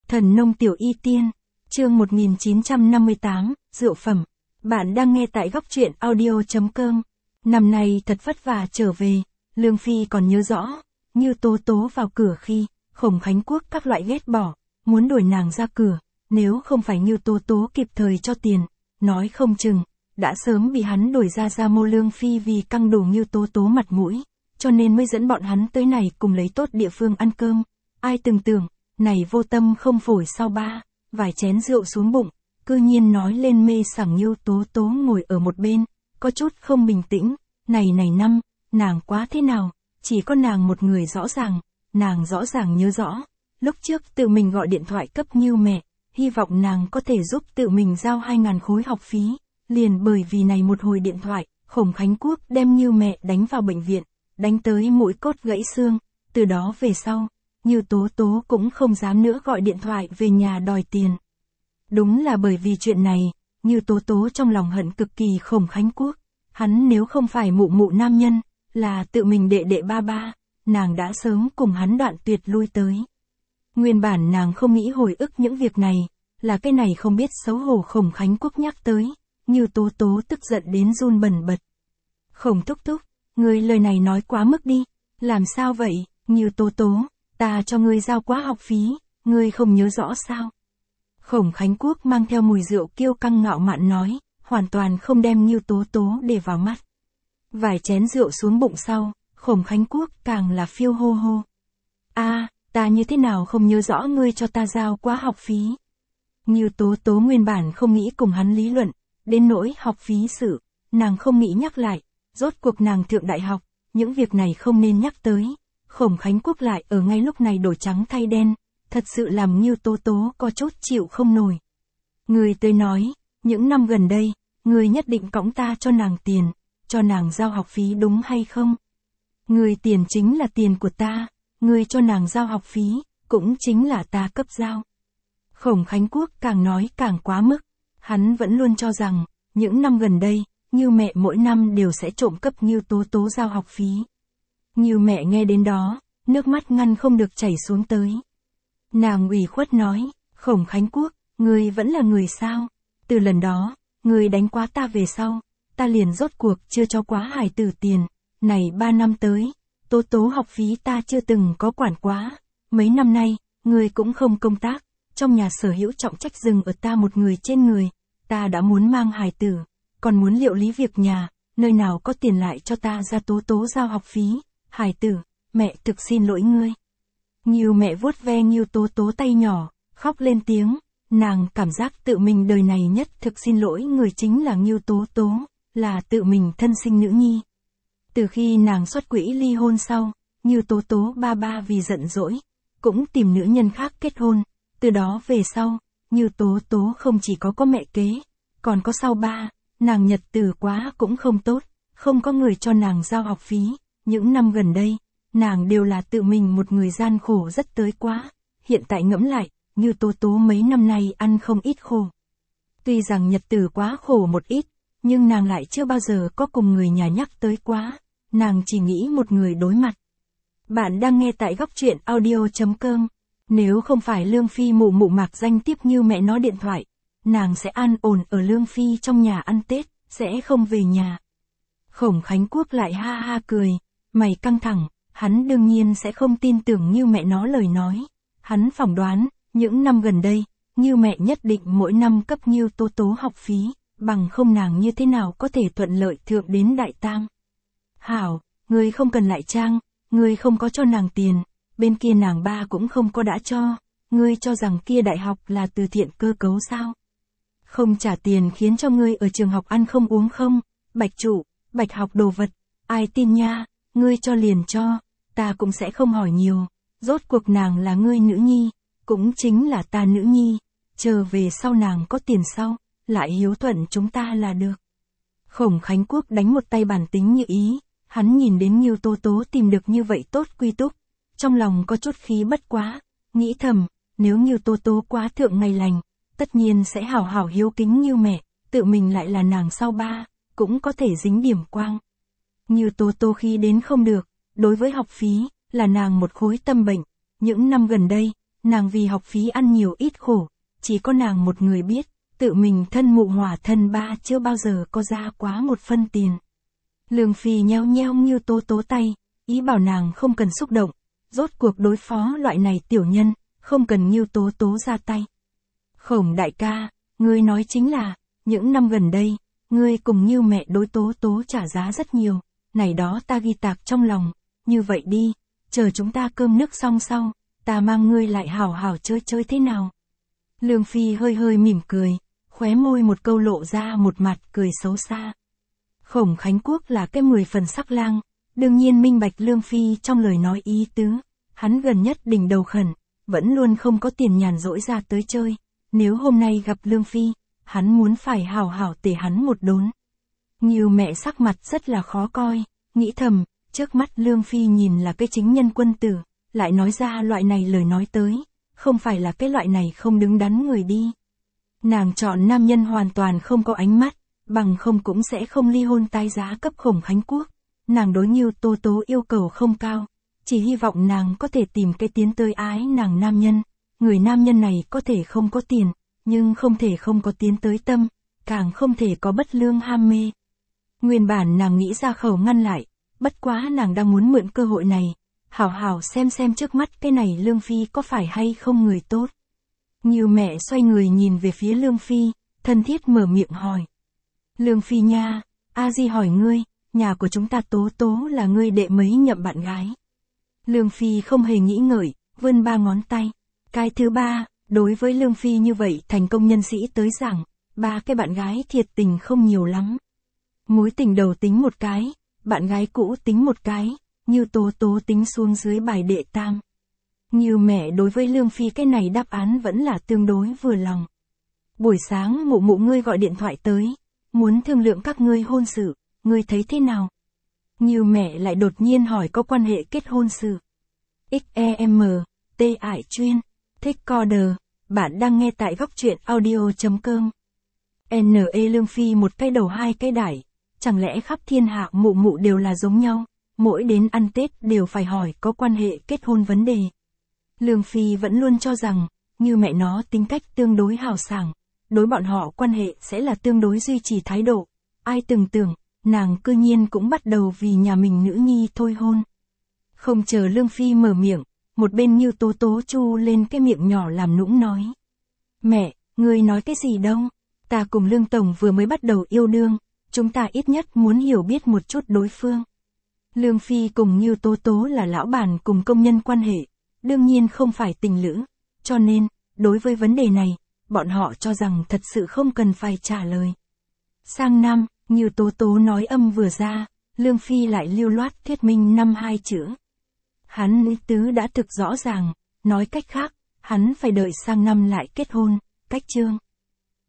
Thần nông tiểu y tiên, chương 1958, rượu phẩm. Bạn đang nghe tại góc truyện audio.com. Năm nay thật vất vả trở về, Lương Phi còn nhớ rõ, như Tố Tố vào cửa khi, Khổng Khánh Quốc các loại ghét bỏ, muốn đuổi nàng ra cửa, nếu không phải như Tố Tố kịp thời cho tiền, nói không chừng, đã sớm bị hắn đuổi ra mô Lương Phi vì căng đổ như Tố Tố mặt mũi, cho nên mới dẫn bọn hắn tới này cùng lấy tốt địa phương ăn cơm. Ai từng tưởng, này vô tâm không phổi sau vài chén rượu xuống bụng, cư nhiên nói lên mê sảng như Tố Tố ngồi ở một bên, có chút không bình tĩnh, này năm, nàng quá thế nào, chỉ có nàng một người rõ ràng, nàng rõ ràng nhớ rõ, lúc trước tự mình gọi điện thoại cấp như mẹ, hy vọng nàng có thể giúp tự mình giao 2.000 khối học phí, liền bởi vì này một hồi điện thoại, Khổng Khánh Quốc đem như mẹ đánh vào bệnh viện, đánh tới mũi cốt gãy xương, từ đó về sau, như Tố Tố cũng không dám nữa gọi điện thoại về nhà đòi tiền. Đúng là bởi vì chuyện này, như Tố Tố trong lòng hận cực kỳ Khổng Khánh Quốc, hắn nếu không phải mụ nam nhân, là tự mình đệ ba, nàng đã sớm cùng hắn đoạn tuyệt lui tới. Nguyên bản nàng không nghĩ hồi ức những việc này, là cái này không biết xấu hổ Khổng Khánh Quốc nhắc tới, như Tố Tố tức giận đến run bần bật. Khổng thúc thúc, ngươi lời này nói quá mức đi, làm sao vậy, như Tố Tố, ta cho ngươi giao quá học phí, ngươi không nhớ rõ sao? Khổng Khánh Quốc mang theo mùi rượu kiêu căng ngạo mạn nói, hoàn toàn không đem như Tố Tố để vào mắt. Vài chén rượu xuống bụng sau, Khổng Khánh Quốc càng là phiêu hô hô. Ta như thế nào không nhớ rõ ngươi cho ta giao quá học phí. Như Tố Tố nguyên bản không nghĩ cùng hắn lý luận, đến nỗi học phí sự, nàng không nghĩ nhắc lại, rốt cuộc nàng thượng đại học, những việc này không nên nhắc tới. Khổng Khánh Quốc lại ở ngay lúc này đổi trắng thay đen, thật sự làm như Tố Tố có chút chịu không nổi. Người tới nói, những năm gần đây, người nhất định cõng ta cho nàng tiền, cho nàng giao học phí đúng hay không? Người tiền chính là tiền của ta, người cho nàng giao học phí, cũng chính là ta cấp giao. Khổng Khánh Quốc càng nói càng quá mức, hắn vẫn luôn cho rằng, những năm gần đây, như mẹ mỗi năm đều sẽ trộm cấp như Tố Tố giao học phí. Như mẹ nghe đến đó, nước mắt ngăn không được chảy xuống tới. Nàng ủy khuất nói, Khổng Khánh Quốc, ngươi vẫn là người sao? Từ lần đó, ngươi đánh quá ta về sau, ta liền rốt cuộc chưa cho quá hài tử tiền, này 3 năm tới, Tố Tố học phí ta chưa từng có quản quá, mấy năm nay, ngươi cũng không công tác, trong nhà sở hữu trọng trách dừng ở ta một người trên người, ta đã muốn mang hài tử, còn muốn liệu lý việc nhà, nơi nào có tiền lại cho ta ra Tố Tố giao học phí. Hài tử, mẹ thực xin lỗi ngươi. Nghiêu mẹ vuốt ve Nghiêu Tố Tố tay nhỏ, khóc lên tiếng, nàng cảm giác tự mình đời này nhất thực xin lỗi người chính là Nghiêu Tố Tố, là tự mình thân sinh nữ nhi. Từ khi nàng xuất quỹ ly hôn sau, Nghiêu Tố Tố ba vì giận dỗi, cũng tìm nữ nhân khác kết hôn, từ đó về sau, Nghiêu Tố Tố không chỉ có mẹ kế, còn có sau nàng nhật tử quá cũng không tốt, không có người cho nàng giao học phí. Những năm gần đây, nàng đều là tự mình một người gian khổ rất tới quá, hiện tại ngẫm lại, như Tố Tố mấy năm nay ăn không ít khổ. Tuy rằng nhật tử quá khổ một ít, nhưng nàng lại chưa bao giờ có cùng người nhà nhắc tới quá, nàng chỉ nghĩ một người đối mặt. Bạn đang nghe tại góc truyện audio.com, nếu không phải Lương Phi mụ mạc danh tiếp như mẹ nó điện thoại, nàng sẽ an ổn ở Lương Phi trong nhà ăn Tết, sẽ không về nhà. Khổng Khánh Quốc lại ha cười. Mày căng thẳng, hắn đương nhiên sẽ không tin tưởng như mẹ nó lời nói. Hắn phỏng đoán, những năm gần đây, như mẹ nhất định mỗi năm cấp như Tố Tố học phí, bằng không nàng như thế nào có thể thuận lợi thượng đến đại tang. Hảo, ngươi không cần lại trang, ngươi không có cho nàng tiền, bên kia nàng ba cũng không có đã cho, ngươi cho rằng kia đại học là từ thiện cơ cấu sao? Không trả tiền khiến cho ngươi ở trường học ăn không uống không, bạch trụ, bạch học đồ vật, ai tin nha? Ngươi cho liền cho, ta cũng sẽ không hỏi nhiều, rốt cuộc nàng là ngươi nữ nhi, cũng chính là ta nữ nhi, chờ về sau nàng có tiền sau, lại hiếu thuận chúng ta là được. Khổng Khánh Quốc đánh một tay bản tính như ý, hắn nhìn đến Nghiêu Tố Tố tìm được như vậy tốt quy túc, trong lòng có chút khí bất quá, nghĩ thầm, nếu Nghiêu Tố Tố quá thượng ngày lành, tất nhiên sẽ hảo hảo hiếu kính như mẹ, tự mình lại là nàng sau cũng có thể dính điểm quang. Như Tố Tố khi đến không được, đối với học phí, là nàng một khối tâm bệnh, những năm gần đây, nàng vì học phí ăn nhiều ít khổ, chỉ có nàng một người biết, tự mình thân mụ hỏa thân ba chưa bao giờ có ra quá một phân tiền. Lương Phi nheo nheo Ngưu Tố Tố tay, ý bảo nàng không cần xúc động, rốt cuộc đối phó loại này tiểu nhân, không cần Ngưu Tố Tố ra tay. Khổng đại ca, ngươi nói chính là, những năm gần đây, ngươi cùng Ngưu mẹ đối Tố Tố trả giá rất nhiều, này đó ta ghi tạc trong lòng, như vậy đi, chờ chúng ta cơm nước xong sau, ta mang ngươi lại hảo hảo chơi chơi thế nào. Lương Phi hơi hơi mỉm cười, khóe môi một câu lộ ra một mặt cười xấu xa. Khổng Khánh Quốc là cái 10 phần sắc lang, đương nhiên minh bạch Lương Phi trong lời nói ý tứ, hắn gần nhất đỉnh đầu khẩn, vẫn luôn không có tiền nhàn rỗi ra tới chơi, nếu hôm nay gặp Lương Phi, hắn muốn phải hảo hảo tể hắn một đốn. Nhiều mẹ sắc mặt rất là khó coi, nghĩ thầm, trước mắt Lương Phi nhìn là cái chính nhân quân tử, lại nói ra loại này lời nói tới, không phải là cái loại này không đứng đắn người đi. Nàng chọn nam nhân hoàn toàn không có ánh mắt, bằng không cũng sẽ không ly hôn tái giá cấp Khổng Khánh Quốc. Nàng đối Ngưu Tố Tố yêu cầu không cao, chỉ hy vọng nàng có thể tìm cái tiến tới ái nàng nam nhân. Người nam nhân này có thể không có tiền, nhưng không thể không có tiến tới tâm, càng không thể có bất lương ham mê. Nguyên bản nàng nghĩ ra khẩu ngăn lại, bất quá nàng đang muốn mượn cơ hội này, hảo hảo xem trước mắt cái này Lương Phi có phải hay không người tốt. Ngưu mẹ xoay người nhìn về phía Lương Phi, thân thiết mở miệng hỏi. Lương Phi nha, A Di hỏi ngươi, nhà của chúng ta Tố Tố là ngươi đệ mấy nhậm bạn gái. Lương Phi không hề nghĩ ngợi, vươn 3 ngón tay. Cái thứ 3, đối với Lương Phi như vậy thành công nhân sĩ tới rằng, 3 cái bạn gái thiệt tình không nhiều lắm. Mối tình đầu tính một cái, bạn gái cũ tính một cái, Ngưu Tố Tố tính xuống dưới bài đệ tam. Ngưu mẹ đối với Lương Phi cái này đáp án vẫn là tương đối vừa lòng. Buổi sáng mụ mụ ngươi gọi điện thoại tới, muốn thương lượng các ngươi hôn sự, ngươi thấy thế nào? Ngưu mẹ lại đột nhiên hỏi có quan hệ kết hôn sự. XEM, T Ải chuyên, thích coder, bạn đang nghe tại góc truyện audio.com. NE Lương Phi một cái đầu 2 cái đải, chẳng lẽ khắp thiên hạ mụ mụ đều là giống nhau, mỗi đến ăn Tết đều phải hỏi có quan hệ kết hôn vấn đề. Lương Phi vẫn luôn cho rằng, như mẹ nó tính cách tương đối hào sảng, đối bọn họ quan hệ sẽ là tương đối duy trì thái độ. Ai từng tưởng, nàng cư nhiên cũng bắt đầu vì nhà mình nữ nhi thôi hôn. Không chờ Lương Phi mở miệng, một bên Ngưu Tố Tố chu lên cái miệng nhỏ làm nũng nói. Mẹ, ngươi nói cái gì đâu, ta cùng Lương Tổng vừa mới bắt đầu yêu đương, chúng ta ít nhất muốn hiểu biết một chút đối phương. Lương Phi cùng Ngưu Tố Tố là lão bản cùng công nhân quan hệ, đương nhiên không phải tình lữ, cho nên, đối với vấn đề này, bọn họ cho rằng thật sự không cần phải trả lời. Sang năm, Ngưu Tố Tố nói âm vừa ra, Lương Phi lại lưu loát thuyết minh 2 chữ. Hắn ý tứ đã thực rõ ràng, nói cách khác, hắn phải đợi sang năm lại kết hôn, cách chương.